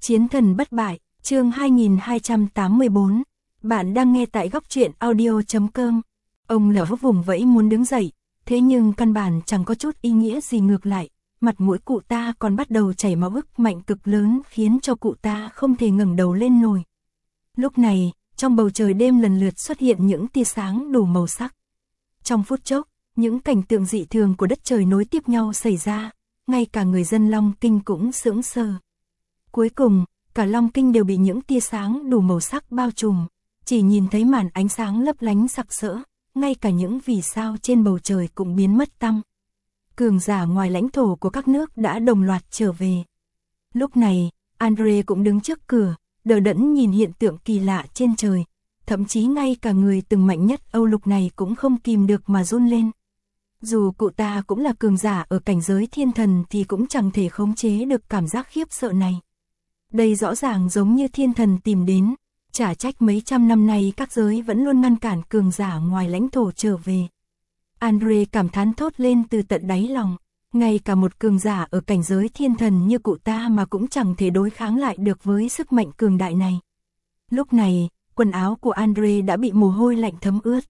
Chiến thần bất bại, chương 2284. Bạn đang nghe tại góc truyện audio.com. Ông lão vùng vẫy muốn đứng dậy, thế nhưng căn bản chẳng có chút ý nghĩa gì, ngược lại, mặt mũi cụ ta còn bắt đầu chảy máu, ức mạnh cực lớn khiến cho cụ ta không thể ngẩng đầu lên nổi. Lúc này, trong bầu trời đêm lần lượt xuất hiện những tia sáng đủ màu sắc. Trong phút chốc, những cảnh tượng dị thường của đất trời nối tiếp nhau xảy ra, ngay cả người dân Long Kinh cũng sững sờ. Cuối cùng, cả Long Kinh đều bị những tia sáng đủ màu sắc bao trùm, chỉ nhìn thấy màn ánh sáng lấp lánh sặc sỡ, ngay cả những vì sao trên bầu trời cũng biến mất tăm. Cường giả ngoài lãnh thổ của các nước đã đồng loạt trở về. Lúc này, Andre cũng đứng trước cửa, đờ đẫn nhìn hiện tượng kỳ lạ trên trời, thậm chí ngay cả người từng mạnh nhất Âu Lục này cũng không kìm được mà run lên. Dù cụ ta cũng là cường giả ở cảnh giới thiên thần thì cũng chẳng thể khống chế được cảm giác khiếp sợ này. Đây rõ ràng giống như thiên thần tìm đến, chả trách mấy trăm năm nay các giới vẫn luôn ngăn cản cường giả ngoài lãnh thổ trở về. Andre cảm thán thốt lên từ tận đáy lòng, ngay cả một cường giả ở cảnh giới thiên thần như cụ ta mà cũng chẳng thể đối kháng lại được với sức mạnh cường đại này. Lúc này, quần áo của Andre đã bị mồ hôi lạnh thấm ướt.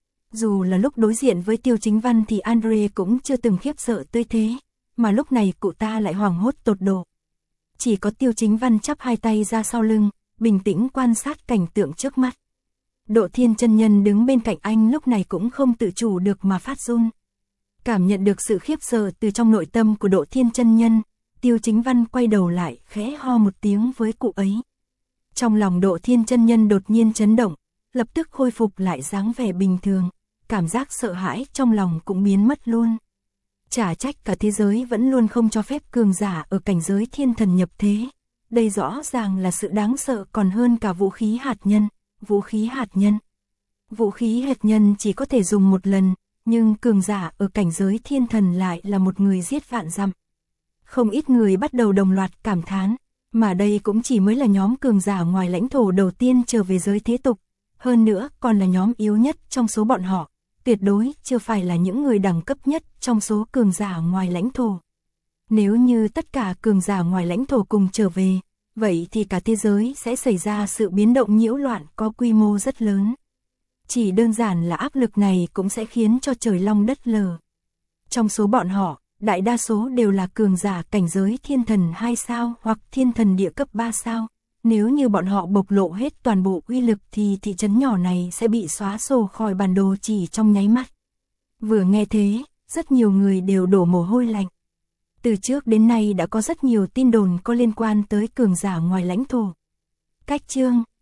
Dù là lúc đối diện với Tiêu Chính Văn thì Andre cũng chưa từng khiếp sợ tới thế, mà lúc này cụ ta lại hoảng hốt tột độ. Chỉ có Tiêu Chính Văn chắp hai tay ra sau lưng, bình tĩnh quan sát cảnh tượng trước mắt. Độ Thiên chân nhân đứng bên cạnh anh lúc này cũng không tự chủ được mà phát run. Cảm nhận được sự khiếp sợ từ trong nội tâm của Độ Thiên chân nhân, Tiêu Chính Văn quay đầu lại khẽ ho một tiếng với cụ ấy. Trong lòng Độ Thiên chân nhân đột nhiên chấn động, lập tức khôi phục lại dáng vẻ bình thường, cảm giác sợ hãi trong lòng cũng biến mất luôn. Chả trách cả thế giới vẫn luôn không cho phép cường giả ở cảnh giới thiên thần nhập thế. Đây rõ ràng là sự đáng sợ còn hơn cả vũ khí hạt nhân. Vũ khí hạt nhân. Vũ khí hạt nhân chỉ có thể dùng một lần, nhưng cường giả ở cảnh giới thiên thần lại là một người giết vạn dặm. Không ít người bắt đầu đồng loạt cảm thán, mà đây cũng chỉ mới là nhóm cường giả ngoài lãnh thổ đầu tiên trở về giới thế tục, hơn nữa còn là nhóm yếu nhất trong số bọn họ, tuyệt đối chưa phải là những người đẳng cấp nhất trong số cường giả ngoài lãnh thổ. Nếu như tất cả cường giả ngoài lãnh thổ cùng trở về, vậy thì cả thế giới sẽ xảy ra sự biến động nhiễu loạn có quy mô rất lớn. Chỉ đơn giản là áp lực này cũng sẽ khiến cho trời long đất lở. Trong số bọn họ, đại đa số đều là cường giả cảnh giới thiên thần 2 sao hoặc thiên thần địa cấp 3 sao. Nếu như bọn họ bộc lộ hết toàn bộ uy lực thì thị trấn nhỏ này sẽ bị xóa sổ khỏi bản đồ chỉ trong nháy mắt. Vừa nghe thế, rất nhiều người đều đổ mồ hôi lạnh. Từ trước đến nay đã có rất nhiều tin đồn có liên quan tới cường giả ngoài lãnh thổ. Cách chương